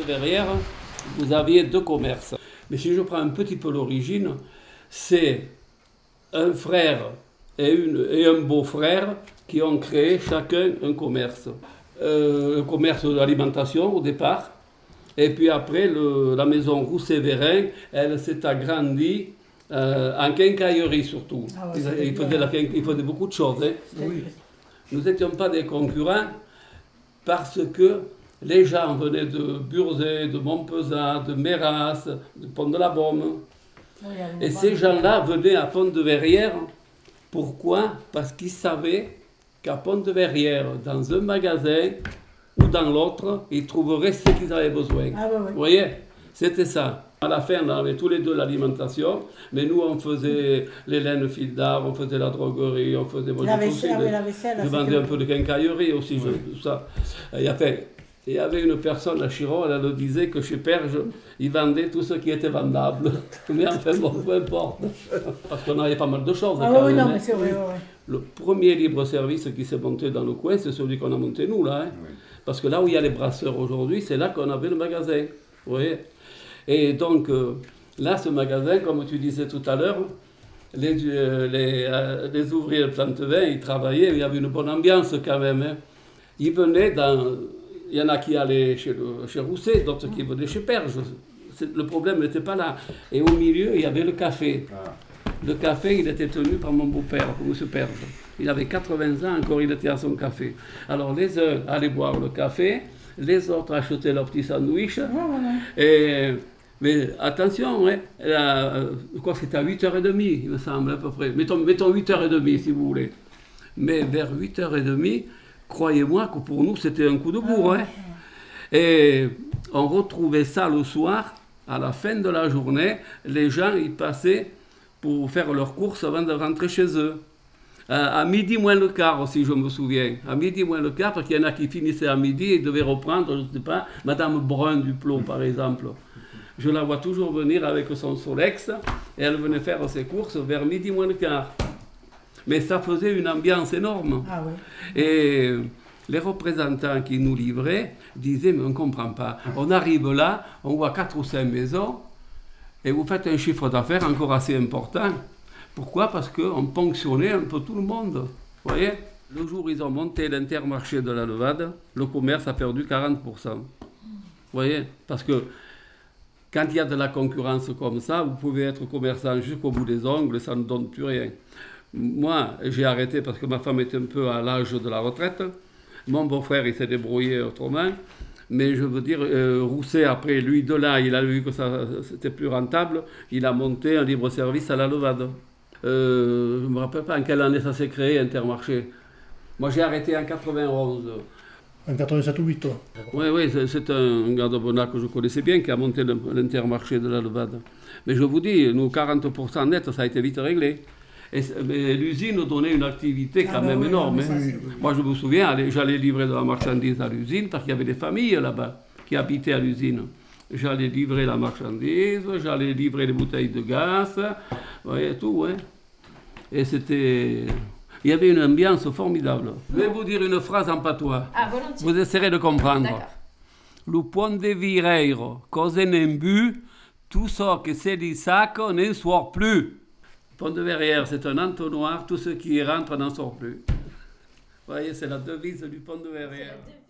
de Verrières, vous aviez deux commerces. Mais si je prends un petit peu l'origine, c'est un frère et un beau-frère qui ont créé chacun un commerce. Le commerce de l'alimentation au départ, et puis après la maison Rousset-Vérin, elle s'est agrandie en quincaillerie surtout. Ah ouais, Ils faisaient beaucoup de choses. Hein. Oui. Nous n'étions pas des concurrents parce que les gens venaient de Burzet, de Montpezat, de Méras, de Pont-de-la-Baume. Et ces gens-là venaient à Pont-de-Verrières. Pourquoi? Parce qu'ils savaient qu'à Pont-de-Verrières, dans un magasin ou dans l'autre, ils trouveraient ce qu'ils avaient besoin. Ah ouais, ouais. Vous voyez? C'était ça. À la fin, on avait tous les deux l'alimentation, mais nous, on faisait les laines fil d'art, on faisait la droguerie, on faisait... La vaisselle, je vendais un peu de quincaillerie aussi, tout ça. Il y avait une personne à Chiron, elle le disait que chez Perge, ils vendaient tout ce qui était vendable. Mais enfin, bon, peu importe. Parce qu'on avait pas mal de choses. Ah oui, non, mais c'est vrai, ouais. Le premier libre-service qui s'est monté dans le coin, c'est celui qu'on a monté nous, là. Hein. Oui. Parce que là où il y a les brasseurs aujourd'hui, c'est là qu'on avait le magasin. Vous voyez? Et donc, là, ce magasin, comme tu disais tout à l'heure, les ouvriers de Plantevin, ils travaillaient, il y avait une bonne ambiance quand même. Hein. Ils venaient dans... Il y en a qui allaient chez Rousset, d'autres qui venaient chez Perge. Le problème n'était pas là. Et au milieu, il y avait le café. Le café, il était tenu par mon beau-père, M. Perge. Il avait 80 ans, encore il était à son café. Alors les uns allaient boire le café, les autres achetaient leur petit sandwich. Mais attention, hein, je crois que c'était à 8h30, il me semble à peu près. Mettons 8h30 si vous voulez. Mais vers 8h30, croyez-moi que pour nous, c'était un coup de bourre. Hein. Et on retrouvait ça le soir, à la fin de la journée, les gens y passaient pour faire leurs courses avant de rentrer chez eux. À midi moins le quart aussi, je me souviens. À midi moins le quart, parce qu'il y en a qui finissaient à midi et devaient reprendre, je ne sais pas, Madame Brun du Plot, par exemple. Je la vois toujours venir avec son Solex, et elle venait faire ses courses vers midi moins le quart. Mais ça faisait une ambiance énorme. Ah ouais. Et les représentants qui nous livraient disaient, mais on ne comprend pas. On arrive là, on voit 4 ou 5 maisons, et vous faites un chiffre d'affaires encore assez important. Pourquoi? Parce qu'on ponctionnait un peu tout le monde. Vous voyez? Le jour où ils ont monté l'Intermarché de la Levade, le commerce a perdu 40%. Vous voyez? Parce que quand il y a de la concurrence comme ça, vous pouvez être commerçant jusqu'au bout des ongles, ça ne donne plus rien. Moi, j'ai arrêté parce que ma femme était un peu à l'âge de la retraite. Mon beau-frère, il s'est débrouillé autrement. Mais je veux dire, Rousset, après, lui, de là, il a vu que ça, c'était plus rentable. Il a monté un libre-service à la Levade. Je ne me rappelle pas en quelle année ça s'est créé, Intermarché. Moi, j'ai arrêté en 91. En 87 ou 8 ans. Oui, c'est un gars de Bonnat que je connaissais bien qui a monté l'Intermarché de la Levade. Mais je vous dis, nous, 40% net, ça a été vite réglé. Mais l'usine donnait une activité quand même énorme. Hein. Oui. Moi, je me souviens, j'allais livrer de la marchandise à l'usine parce qu'il y avait des familles là-bas qui habitaient à l'usine. J'allais livrer la marchandise, j'allais livrer les bouteilles de gaz, vous voyez, tout. Hein. Et c'était... Il y avait une ambiance formidable. Je vais vous dire une phrase en patois. Ah, volontiers. Vous essaierez de comprendre. D'accord. Le pont de Vireiro, cause n'en bu, tout ça que c'est du sac ne sort plus. Pont de Verrières, c'est un entonnoir, tout ce qui y rentre n'en sort plus. Vous voyez, c'est la devise du Pont de Verrières.